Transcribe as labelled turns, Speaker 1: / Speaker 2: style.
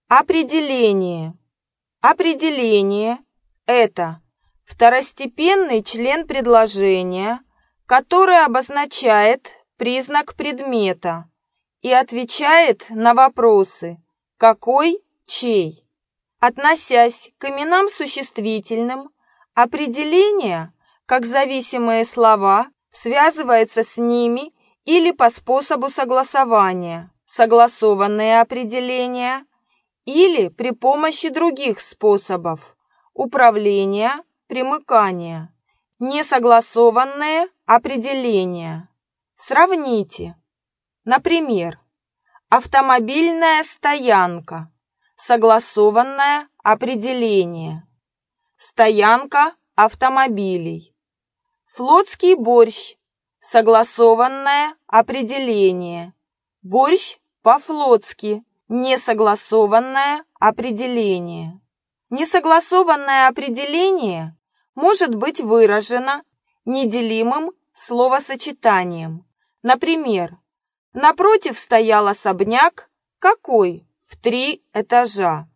Speaker 1: Определение. Определение – это второстепенный член предложения, который обозначает признак предмета и отвечает на вопросы «какой?», «чей?». Относясь к именам существительным, определения, как зависимые слова, связываются с ними или по способу согласования, согласованные определения, или при помощи других способов управления, примыкания, несогласованные определения. Сравните. Например, автомобильная стоянка, согласованное определение, стоянка автомобилей. Флотский борщ, согласованное определение, борщ по-флотски, несогласованное определение. Несогласованное определение может быть выражено неделимым словосочетанием. Например, напротив стоял особняк, какой? В 3 этажа.